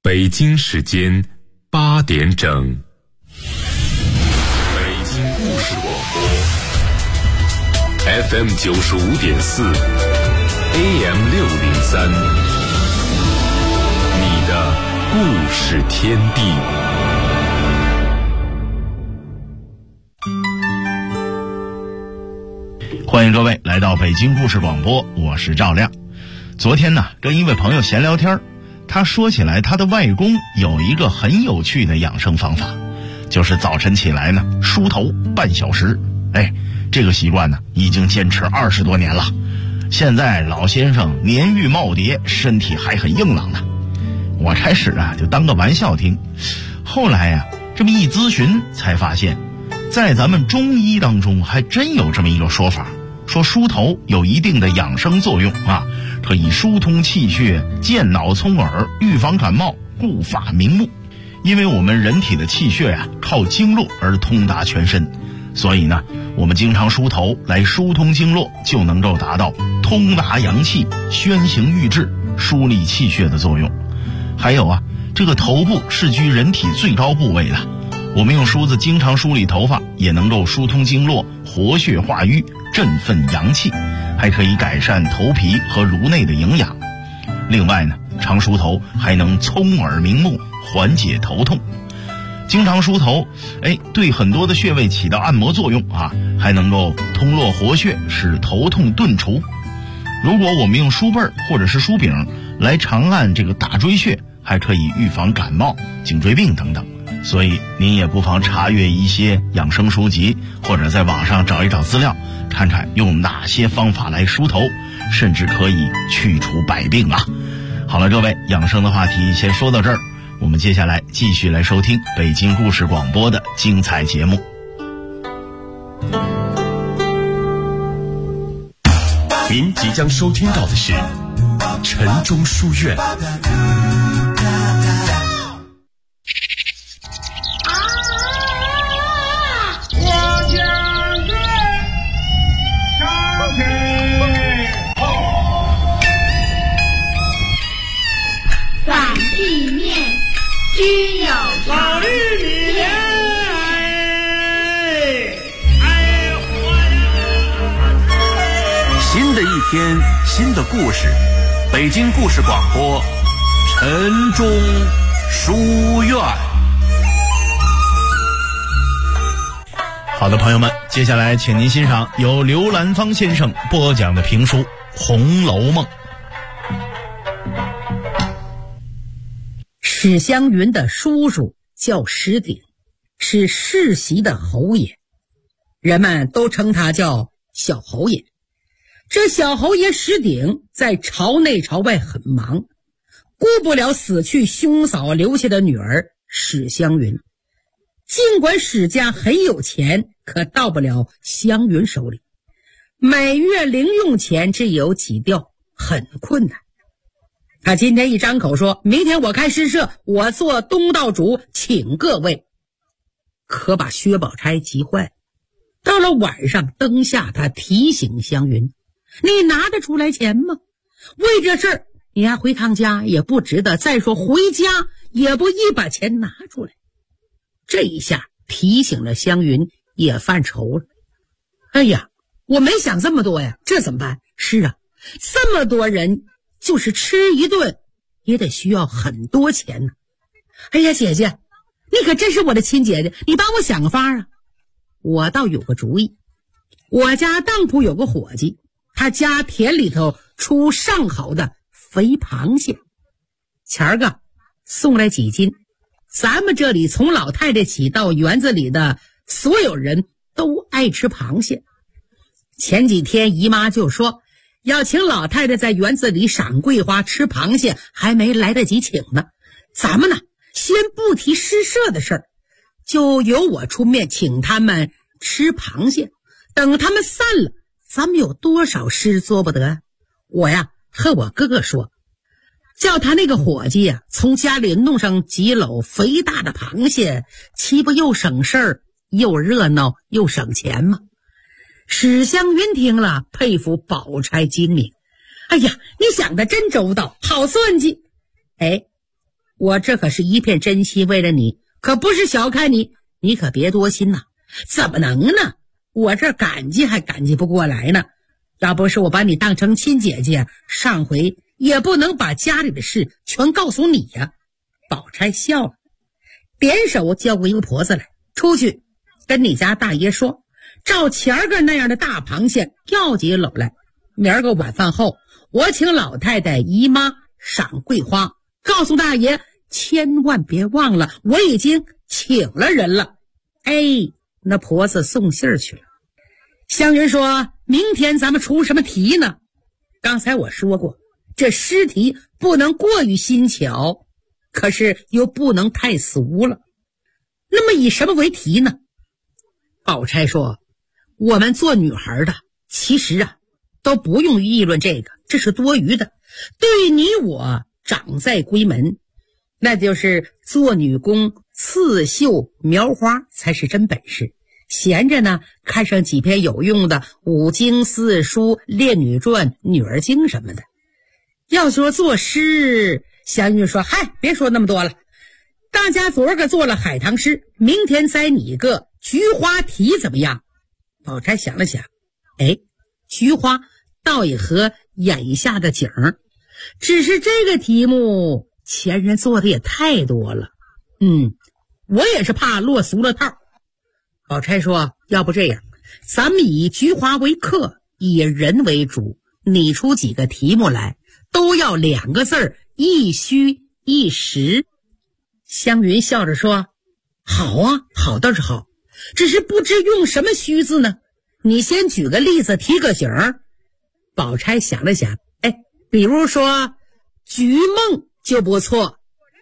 北京时间8点整。北京故事广播 FM 95.4 AM 603，你的故事天地。 欢迎各位来到北京故事广播，我是赵亮。昨天呢，跟一位朋友闲聊天，他说起来他的外公有一个很有趣的养生方法，就是早晨起来呢梳头半小时。这个习惯呢已经坚持20多年了。现在老先生年逾耄耋，身体还很硬朗呢。我开始就当个玩笑听，后来这么一咨询才发现，在咱们中医当中还真有这么一个说法，说梳头有一定的养生作用可以疏通气血，健脑聪耳，预防感冒，护发明目。因为我们人体的气血靠经络而通达全身，所以呢我们经常梳头来疏通经络，就能够达到通达阳气，宣行郁滞，疏利气血的作用。还有这个头部是居人体最高部位的，我们用梳子经常梳理头发，也能够疏通经络，活血化瘀，振奋阳气，还可以改善头皮和颅内的营养。另外呢，常梳头还能聪耳明目，缓解头痛。经常梳头对很多的穴位起到按摩作用还能够通络活血，使头痛顿除。如果我们用梳背或者是梳柄来长按这个大椎穴，还可以预防感冒、颈椎病等等。所以您也不妨查阅一些养生书籍，或者在网上找一找资料，看看用哪些方法来梳头，甚至可以去除百病好了，各位，养生的话题先说到这儿，我们接下来继续来收听北京故事广播的精彩节目。 您即将收听到的是晨钟书院。 新的一天，新的故事，北京故事广播晨钟书院。 好的，朋友们，接下来请您欣赏由刘兰芳先生播讲的评书《红楼梦》。 史湘云的叔叔叫石鼎，是世袭的侯爷，人们都称他叫小侯爷。这小侯爷石鼎在朝内朝外很忙，顾不了死去兄嫂留下的女儿史湘云。尽管史家很有钱，可到不了湘云手里，每月零用钱只有几吊，很困难。他今天一张口说，明天我开诗社，我做东道主，请各位，可把薛宝钗急坏。到了晚上，灯下他提醒湘云，你拿得出来钱吗？为这事儿你还回趟家也不值得，再说回家也不一把钱拿出来。这一下提醒了湘云，也犯愁了。哎呀，我没想这么多呀，这怎么办？是这么多人就是吃一顿也得需要很多钱呢。哎呀，姐姐，你可真是我的亲姐姐，你帮我想个法我倒有个主意。我家当铺有个伙计，他家田里头出上好的肥螃蟹，前个送来几斤，咱们这里从老太太起到园子里的所有人都爱吃螃蟹。前几天姨妈就说要请老太太在园子里赏桂花吃螃蟹，还没来得及请呢。咱们先不提诗社的事儿，就由我出面请他们吃螃蟹，等他们散了，咱们有多少诗做不得？我和我哥哥说，叫他那个伙计从家里弄上几篓肥大的螃蟹，岂不又省事儿，又热闹又省钱吗？史湘云听了，佩服宝钗精明。哎呀，你想的真周到，好算计。 我这可是一片真心，为了你，可不是小看你，你可别多心呐。怎么能呢？我这感激还感激不过来呢。要不是我把你当成亲姐姐，上回也不能把家里的事全告诉你呀。宝钗笑了，点手叫过一个婆子来，出去跟你家大爷说，照前个那样的大螃蟹要几篓来，明儿个晚饭后我请老太太姨妈赏桂花，告诉大爷千万别忘了我已经请了人了。哎，那婆子送信儿去了。湘云说，明天咱们出什么题呢？刚才我说过，这诗题不能过于新巧，可是又不能太俗了。那么以什么为题呢？宝钗说，我们做女孩的其实都不用议论这个，这是多余的。对于你我长在闺门，那就是做女工、刺绣、描花才是真本事。闲着呢，看上几篇有用的五经四书、列女传、女儿经什么的。要说作诗，湘云说，嗨，别说那么多了，大家昨儿个做了海棠诗，明天栽你一个菊花题怎么样？宝钗想了想，哎，菊花倒也和眼下的景儿，只是这个题目前人做的也太多了，我也是怕落俗了套。宝钗说，要不这样，咱们以菊花为客，以人为主，拟出几个题目来，都要2个字，一虚一实。湘云笑着说，好啊，好倒是好，只是不知用什么虚字呢？你先举个例子，提个醒儿。宝钗想了想，比如说菊梦就不错。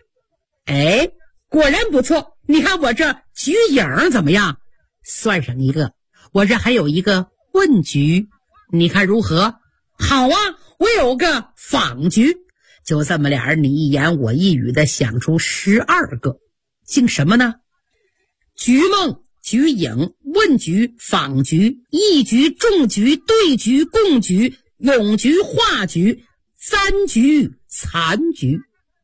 果然不错，你看我这菊影怎么样？算上一个，我这还有一个问菊，你看如何？好啊，我有个访菊。就这么俩人你一言我一语的想出12个，姓什么呢？菊梦、菊影、问菊、访菊、议菊、中菊、对菊、共菊、咏菊、画菊、簪菊、残菊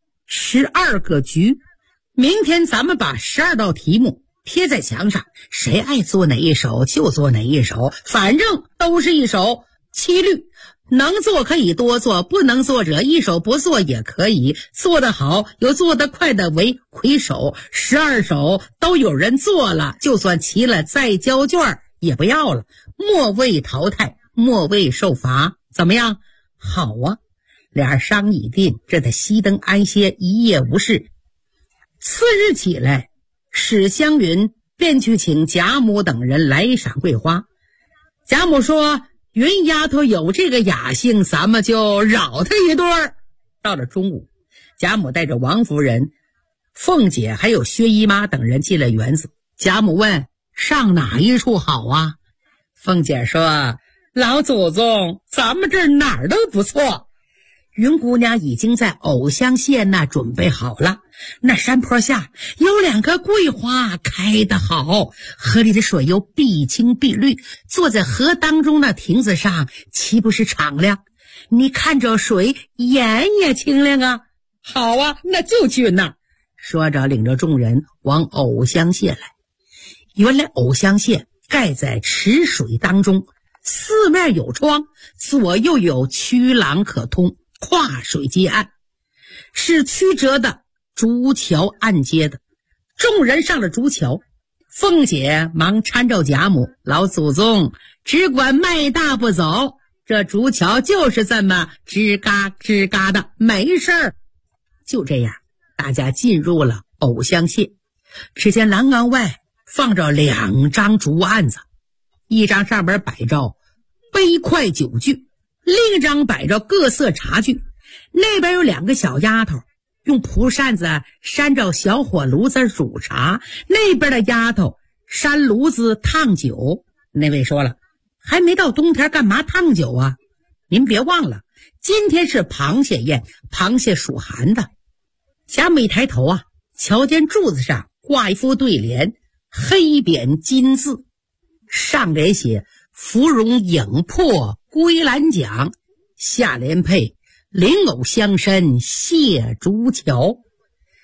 ，12个菊。明天咱们把12道题目贴在墙上，谁爱做哪一首就做哪一首，反正都是一首七律，能做可以多做，不能做者一首不做也可以，做得好有做得快的为魁首，12首都有人做了，就算齐了再交卷也不要了，末位淘汰，末位受罚，怎么样？好啊，俩人商议定，这得熄灯安歇，一夜无事。次日起来，史湘云便去请贾母等人来赏桂花。贾母说，云丫头有这个雅兴，咱们就扰她一顿儿。到了中午，贾母带着王夫人、凤姐还有薛姨妈等人进了园子。贾母问，上哪一处好啊？凤姐说，老祖宗，咱们这儿哪儿都不错。云姑娘已经在藕香榭那准备好了，那山坡下有2棵桂花开得好，河里的水又碧青碧绿，坐在河当中那亭子上岂不是敞亮？你看着水眼也清亮啊。好啊，那就去那儿。说着领着众人往藕香榭来。原来藕香榭盖在池水当中，四面有窗，左右有曲廊可通，跨水接岸，是曲折的竹桥暗接的。众人上了竹桥，凤姐忙搀着贾母，老祖宗只管迈大步走，这竹桥就是这么吱嘎吱嘎的，没事儿。就这样，大家进入了藕香榭。只见栏杆外放着2张竹案子，一张上边摆着杯筷酒具，另一张摆着各色茶具。那边有2个小丫头用蒲扇子扇着小火炉子煮茶，那边的丫头扇炉子烫酒。那位说了，还没到冬天干嘛烫酒啊？您别忘了，今天是螃蟹宴，螃蟹属寒的。贾母一抬头啊，瞧见柱子上挂一副对联，黑匾金字，上联写芙蓉影破归兰奖，下联配灵藕相深谢竹桥。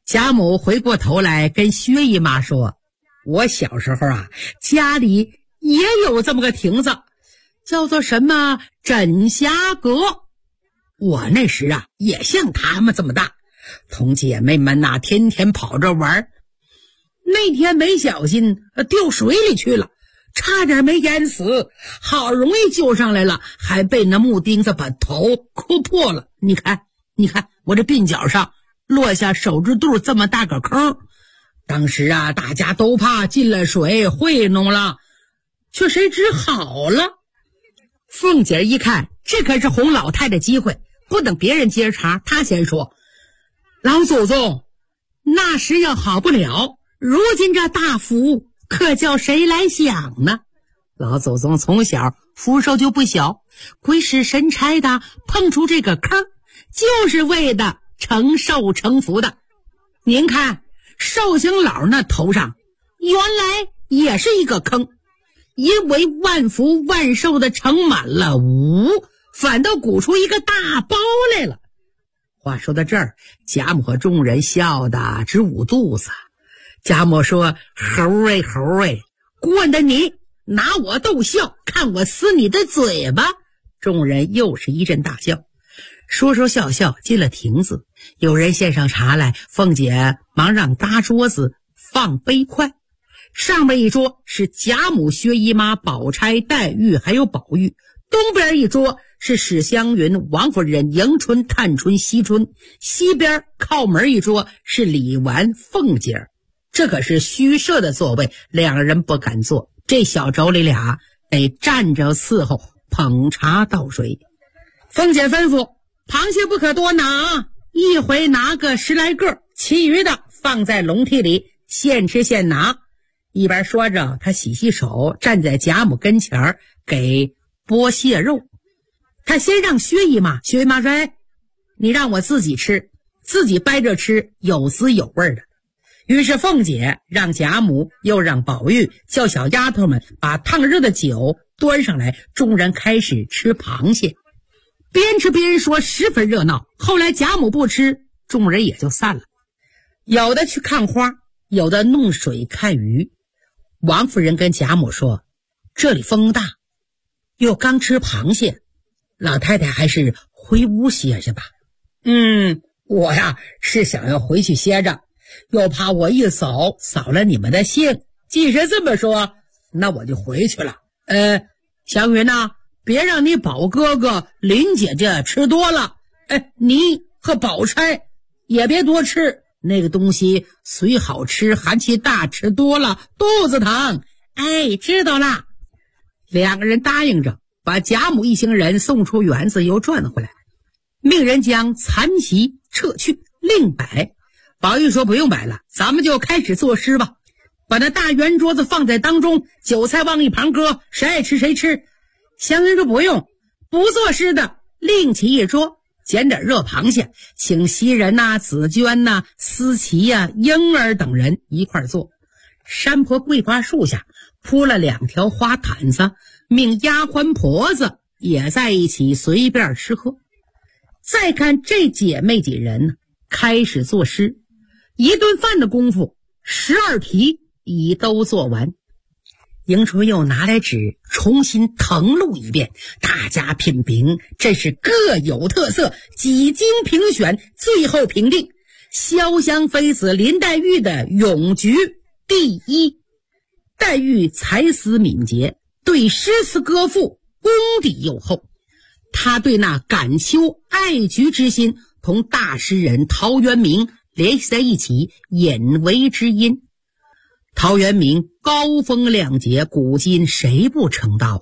贾母回过头来跟薛姨妈说，我小时候家里也有这么个亭子，叫做什么枕霞阁。我那时也像他们这么大，同姐妹们天天跑着玩。那天没小心掉水里去了，差点没淹死，好容易救上来了，还被那木钉子把头磕破了。你看我这鬓角上落下手指肚这么大个坑。当时大家都怕进了水会弄了，却谁知好了。凤姐一看，这可是哄老太太机会，不等别人接茬，她先说，老祖宗那时要好不了，如今这大福可叫谁来享呢？老祖宗从小福寿就不小，鬼使神差的碰出这个坑，就是为的成寿成福的。您看寿星老那头上原来也是一个坑，因为万福万寿的盛满了反倒鼓出一个大包来了。话说到这儿，贾母和众人笑得直捂肚子。贾母说，猴儿惯得你拿我逗笑，看我撕你的嘴巴。众人又是一阵大笑，说笑进了亭子。有人献上茶来，凤姐忙让搭桌子放杯筷，上面一桌是贾母、薛姨妈、宝钗、黛玉还有宝玉，东边一桌是史湘云、王夫人、迎春、探春、惜春，西边靠门一桌是李纨、凤姐。这可是虚设的座位，两人不敢坐，这小妯娌俩得站着伺候，捧茶倒水。凤姐吩咐，螃蟹不可多拿，一回拿个10来个，其余的放在笼屉里，现吃现拿。一边说着，她洗手，站在贾母跟前给剥蟹肉。她先让薛姨妈说，你让我自己吃，自己掰着吃，有滋有味的。于是凤姐让贾母，又让宝玉叫小丫头们把烫热的酒端上来，众人开始吃螃蟹，边吃边说，十分热闹。后来贾母不吃，众人也就散了，有的去看花，有的弄水看鱼。王夫人跟贾母说，这里风大，又刚吃螃蟹，老太太还是回屋歇着吧。我是想要回去歇着，又怕我一扫了你们的兴。既是这么说，那我就回去了。湘云别让你宝哥哥、林姐姐吃多了，你和宝钗也别多吃，那个东西虽好吃，寒气大，吃多了肚子疼。知道了。两个人答应着，把贾母一行人送出园子，又转回来，命人将残席撤去，另摆。宝玉说，不用摆了，咱们就开始作诗吧。把那大圆桌子放在当中，酒菜往一旁搁，谁爱吃谁吃。湘云说，不用，不作诗的另起一桌，捡点热螃蟹，请袭人紫鹃思琪莺儿等人一块坐。山坡桂花树下铺了2条花毯子，命丫鬟婆子也在一起随便吃喝。再看这姐妹几人开始作诗，一顿饭的功夫，12题已都做完。迎春又拿来纸重新誊录一遍，大家品评，真是各有特色，几经评选，最后评定潇湘妃子林黛玉的咏菊第一。黛玉才思敏捷，对诗词歌赋功底又厚，她对那感秋爱菊之心同大诗人陶渊明联系在一起，引为之音。陶渊明高风亮节，古今谁不称道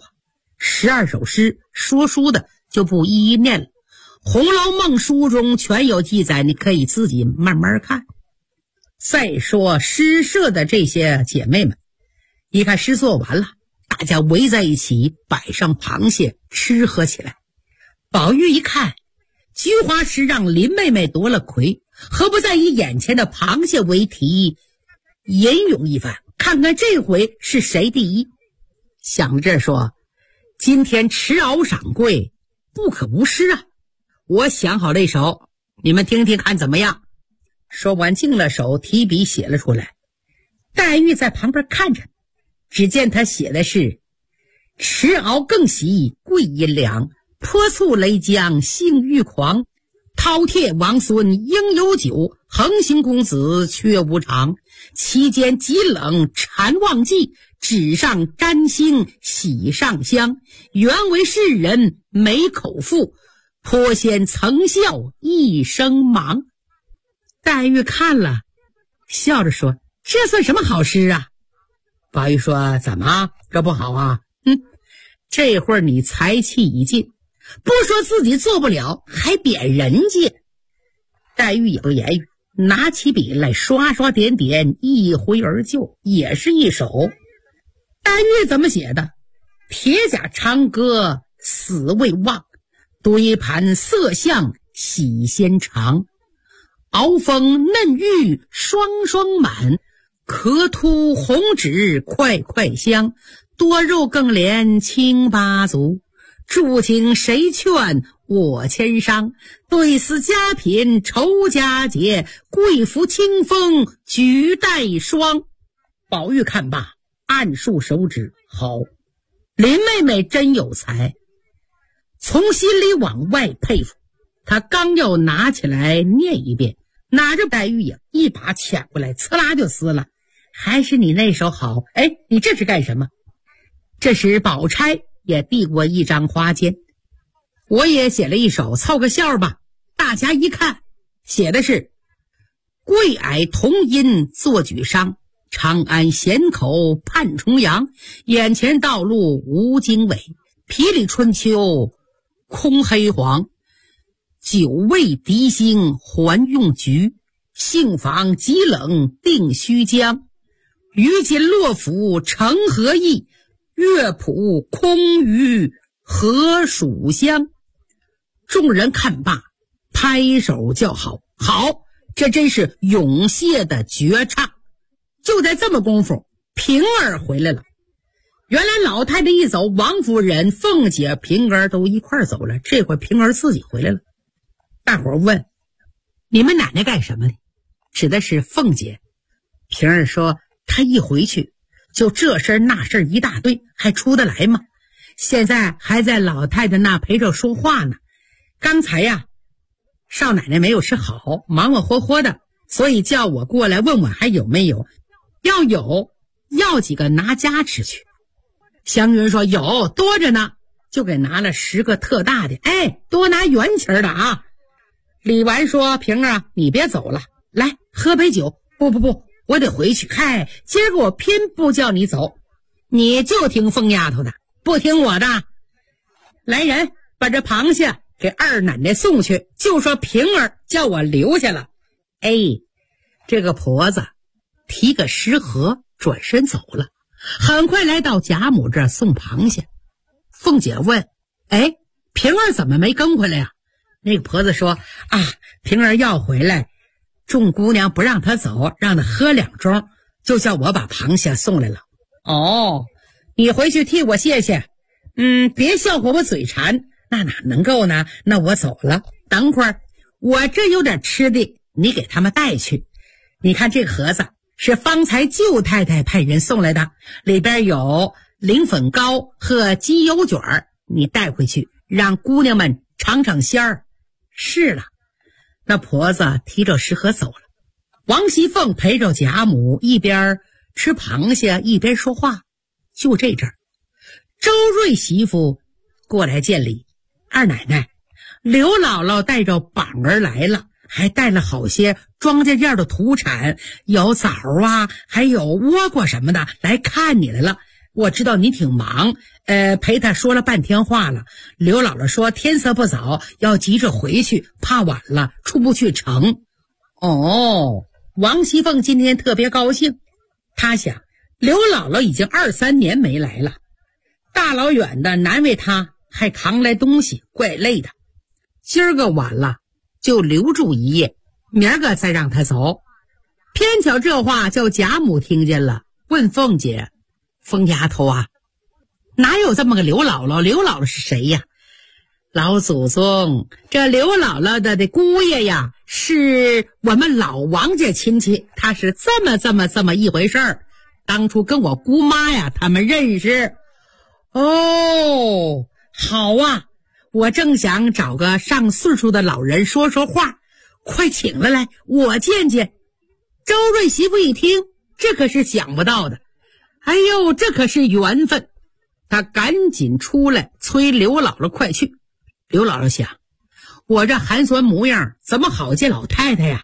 12首诗，说书的就不一一念了，《红楼梦》书中全有记载，你可以自己慢慢看。再说诗社的这些姐妹们，一看诗做完了，大家围在一起，摆上螃蟹吃喝起来。宝玉一看，菊花诗让林妹妹夺了魁，何不再以眼前的螃蟹为题吟咏一番，看看这回是谁第一。想着说，今天吃鳌赏桂，不可无诗我想好了一首，你们听听看怎么样。 说完净了手，提笔写了出来。黛玉在旁边看着，只见他写的是：持敖更喜贵银两，泼醋雷江性欲狂，饕餮王孙应有酒，横行公子却无常。其间极冷禅忘记，纸上沾星喜上香。原为世人没口腹，颇嫌曾笑一声忙。黛玉看了，笑着说：这算什么好诗啊？宝玉说：怎么这不好啊？这会儿你才气已尽，不说自己做不了，还贬人家。黛玉也不言语，拿起笔来刷刷点点，一挥而就，也是一首。黛玉怎么写的？铁甲长歌死未忘，堆盘色相喜先尝。熬风嫩玉双双满，壳凸红纸块块香。多肉更连清八足，住情谁劝我谦商。对思佳品愁佳节，贵服清风举带霜。宝玉看罢，暗竖手指，好，林妹妹真有才，从心里往外佩服。他刚要拿起来念一遍，拿着黛玉影一把抢过来，呲啦就撕了。还是你那手好。哎，你这是干什么？这时宝钗也递过一张花笺，我也写了一首，凑个笑吧。大家一看，写的是：贵矮同音作举觞，长安险口盼重阳。眼前道路无经纬，霹雳春秋空黑黄。久未敌星还用局，杏房极冷定须将。于今洛府成何意，乐谱空余何属香。众人看罢，拍手叫好，好，这真是咏谢的绝唱。就在这么功夫，平儿回来了。原来老太太一走，王夫人、凤姐、平儿都一块走了，这回平儿自己回来了。大伙儿问：你们奶奶干什么呢？指的是凤姐。平儿说：她一回去就这事儿那事儿一大堆，还出得来吗？现在还在老太太那陪着说话呢。刚才呀，少奶奶没有吃好，忙忙活活的，所以叫我过来问问还有没有，要有要几个拿家吃去。湘云说：有，多着呢，就给拿了10个特大的，哎，多拿圆钱的啊。李纨说：平儿啊，你别走了，来喝杯酒。不，我得回去。嗨，今儿个我偏不叫你走，你就听疯丫头的，不听我的。来人，把这螃蟹给二奶奶送去，就说平儿叫我留下了。哎，这个婆子提个食盒转身走了，很快来到贾母这儿送螃蟹。凤姐问：哎，平儿怎么没跟回来呀？那个婆子说：啊，平儿要回来，众姑娘不让她走，让她喝2盅，就叫我把螃蟹送来了。哦，你回去替我谢谢。别笑话我嘴馋，那哪能够呢？那我走了，等会儿我这有点吃的，你给他们带去。你看这个盒子是方才舅太太派人送来的，里边有灵粉糕和鸡油卷儿，你带回去让姑娘们尝尝鲜儿。是了，那婆子提着食盒走了。王熙凤陪着贾母一边吃螃蟹一边说话。就这阵儿，周瑞媳妇过来见礼：二奶奶，刘姥姥带着榜儿来了，还带了好些庄稼院的土产，有枣啊，还有倭瓜什么的，来看你来了。我知道你挺忙，陪他说了半天话了。刘姥姥说天色不早，要急着回去，怕晚了出不去城。哦，王熙凤今天特别高兴，她想刘姥姥已经2、3年没来了，大老远的难为她，还扛来东西，怪累的。今儿个晚了就留住一夜，明儿个再让她走。偏巧这话叫贾母听见了，问凤姐：疯丫头啊，哪有这么个刘姥姥？刘姥姥是谁呀？ 老祖宗，这刘姥姥的姑爷呀，是我们老王家亲戚，他是这么一回事儿。当初跟我姑妈呀，他们认识。哦，好啊，我正想找个上岁数的老人说说话，快请了来，我见见。周瑞媳妇一听，这可是想不到的，哎呦，这可是缘分。他赶紧出来催刘姥姥快去。刘姥姥想，我这寒酸模样怎么好见老太太呀？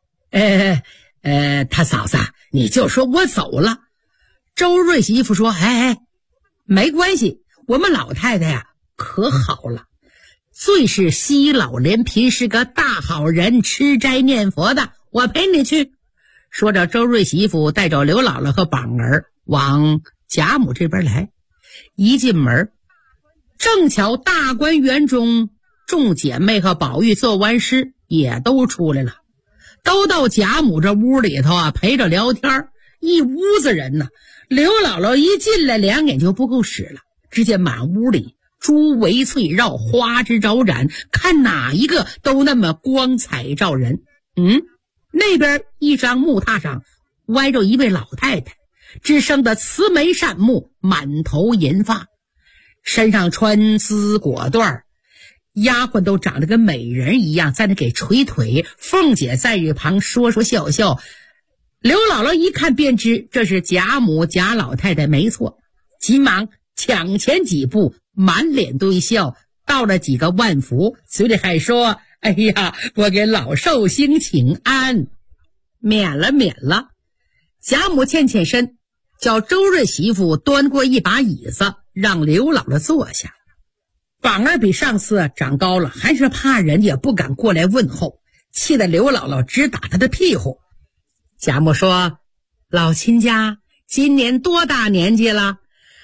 他嫂子，你就说我走了。周瑞媳妇说，没关系，我们老太太呀可好了，最是惜老怜贫，是个大好人，吃斋念佛的，我陪你去。说着，周瑞媳妇带着刘姥姥和榜儿往贾母这边来。一进门，正巧大观园中众姐妹和宝玉做完诗也都出来了，都到贾母这屋里头啊陪着聊天，一屋子人呢。刘姥姥一进来，两眼就不够使了，只见满屋里珠围翠绕，花枝招展，看哪一个都那么光彩照人。那边一张木榻上歪着一位老太太，只生得慈眉善目，满头银发，身上穿丝裹缎，丫鬟都长得跟美人一样，在那给捶腿。凤姐在一旁说说笑笑。刘姥姥一看便知这是贾母贾老太太没错，急忙抢前几步，满脸堆笑，道了几个万福，嘴里还说，哎呀，我给老寿星请安，免了。贾母欠身，叫周瑞媳妇端过一把椅子，让刘姥姥坐下。榜儿比上次长高了，还是怕人也不敢过来问候，气得刘姥姥直打他的屁股。贾母说，老亲家今年多大年纪了？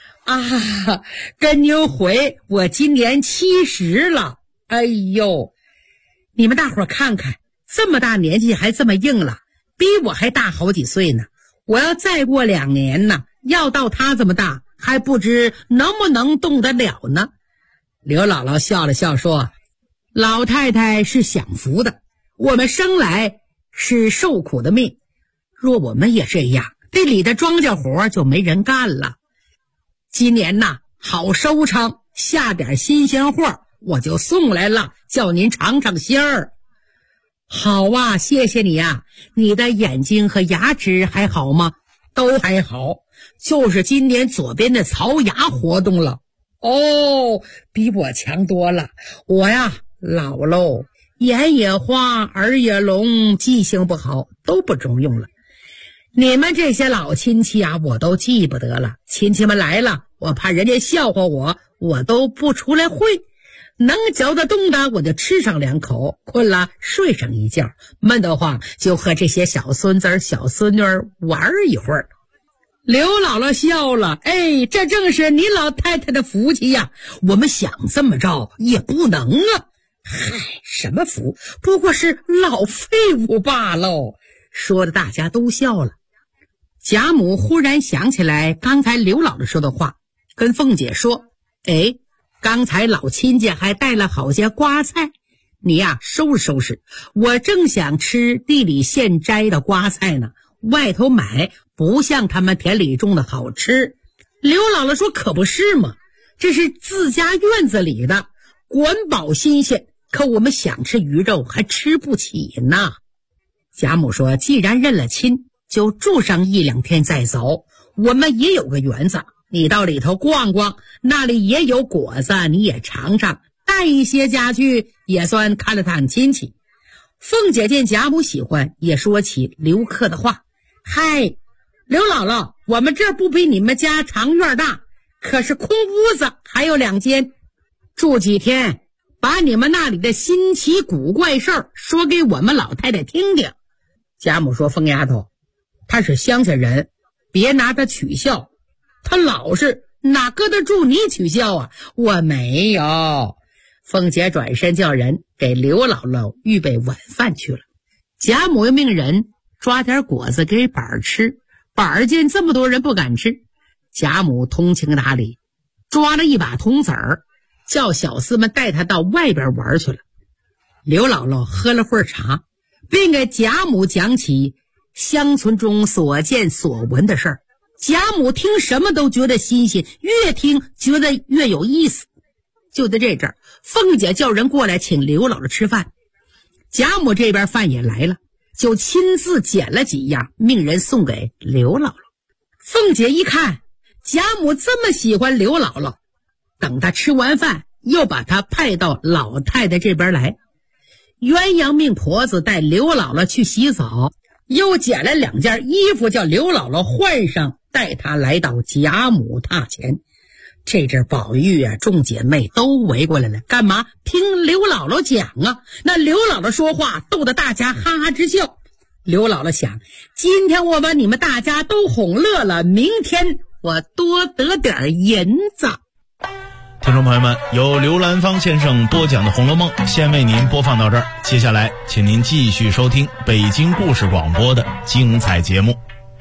跟您回，我今年70了。哎呦，你们大伙看看，这么大年纪还这么硬了，比我还大好几岁呢。我要再过2年呢，要到他这么大，还不知能不能动得了呢。刘姥姥笑了笑说，老太太是享福的，我们生来是受苦的命，若我们也这样，这里的庄稼活就没人干了。今年呐，好收成，下点新鲜货，我就送来了，叫您尝尝鲜儿。好啊，谢谢你啊，你的眼睛和牙齿还好吗？都还好，就是今年左边的槽牙活动了。哦，比我强多了。我呀老喽，眼也花，耳也聋，记性不好，都不中用了。你们这些老亲戚啊，我都记不得了。亲戚们来了，我怕人家笑话我都不出来会。能嚼得动的，我就吃上2口，困了睡上一觉，闷得慌就和这些小孙子小孙女玩一会儿。刘姥姥笑了，这正是你老太太的福气呀，我们想这么着也不能啊。什么福，不过是老废物罢喽。说的大家都笑了。贾母忽然想起来刚才刘姥姥说的话，跟凤姐说，刚才老亲家还带了好些瓜菜，你呀收拾收拾，我正想吃地里现摘的瓜菜呢，外头买不像他们田里种的好吃。刘姥姥说，可不是嘛，这是自家院子里的，管保新鲜，可我们想吃鱼肉还吃不起呢。贾母说，既然认了亲，就住上1、2天再走，我们也有个园子，你到里头逛逛，那里也有果子，你也尝尝，带一些家具，也算看了探亲戚。凤姐见贾母喜欢，也说起留客的话，刘姥姥，我们这不比你们家长院大，可是空屋子还有2间，住几天，把你们那里的新奇古怪事儿说给我们老太太听听。贾母说，疯丫头，她是乡下人，别拿她取笑，她老实，哪搁得住你取笑啊？我没有。凤姐转身叫人给刘姥姥预备晚饭去了。贾母又命人抓点果子给板儿吃，板儿见这么多人不敢吃，贾母通情达理，抓了一把铜子儿， 叫小厮们带他到外边玩去了。刘姥姥喝了会儿茶，并给贾母讲起乡村中所见所闻的事儿。贾母听什么都觉得新鲜，越听觉得越有意思。就在这阵儿，凤姐叫人过来请刘姥姥吃饭。贾母这边饭也来了，就亲自捡了几样，命人送给刘姥姥。凤姐一看贾母这么喜欢刘姥姥，等她吃完饭，又把她派到老太太这边来。鸳鸯命婆子带刘姥姥去洗澡，又捡了2件衣服叫刘姥姥换上，带她来到贾母榻前。这阵宝玉啊，众姐妹都围过来了，干嘛？听刘姥姥讲啊。那刘姥姥说话逗得大家哈哈直笑。刘姥姥想，今天我把你们大家都哄乐了，明天我多得点银子。 听众朋友们，由刘兰芳先生播讲的《红楼梦》先为您播放到这儿，接下来请您继续收听北京故事广播的精彩节目。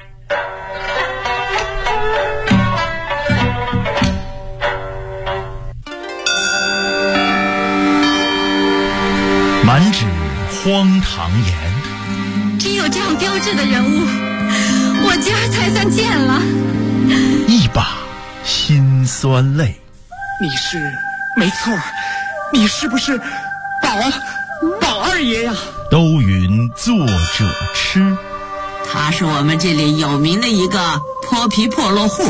满纸荒唐言， 只有这样标致的人物，我今儿才算见了。 一把辛酸泪。 你是没错，你是不是宝二爷呀？ 都云作者痴， 他是我们这里有名的一个泼皮破落户，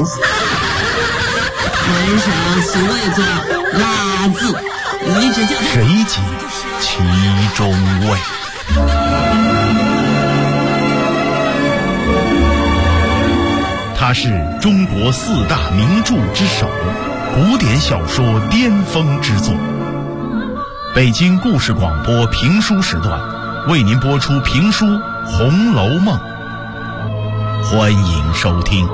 门上俗谓作拉字，你只叫他谁解其中味？他是中国4大名著之首，古典小说巅峰之作。北京故事广播评书时段为您播出评书《红楼梦》，欢迎收听。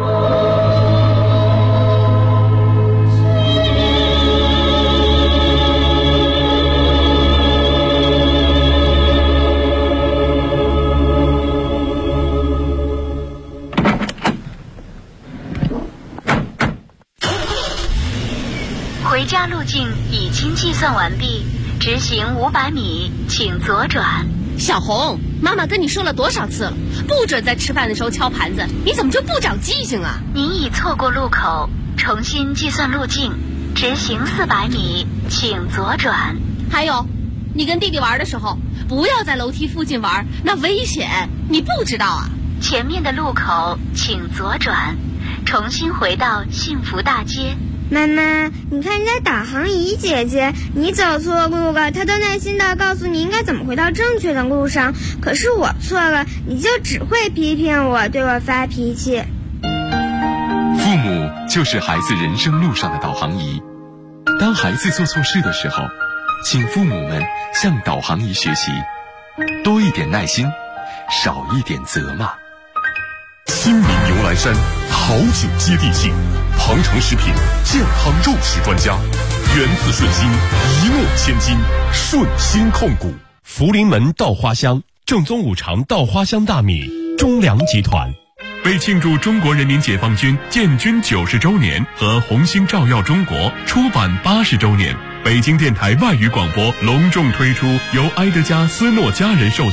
回家路径已经计算完毕，直行500米，请左转。 小红，妈妈跟你说了多少次了，不准在吃饭的时候敲盘子，你怎么就不长记性啊？ 您已错过路口，重新计算路径，直行400米，请左转。 还有，你跟弟弟玩的时候，不要在楼梯附近玩，那危险，你不知道啊？ 前面的路口请左转，重新回到幸福大街。 妈妈，你看人家导航仪姐姐，你走错路了，她都耐心地告诉你应该怎么回到正确的路上，可是我错了，你就只会批评我，对我发脾气。 父母就是孩子人生路上的导航仪，当孩子做错事的时候，请父母们向导航仪学习，多一点耐心，少一点责骂。 新民牛栏山好酒接地气，庞城食品健康肉食专家，源自顺心，一诺千金，顺心控股。 福临门稻花香，正宗五常稻花香大米，中粮集团。 为庆祝中国人民解放军建军90周年和红星照耀中国出版80周年，北京电台外语广播隆重推出由埃德加斯诺家人授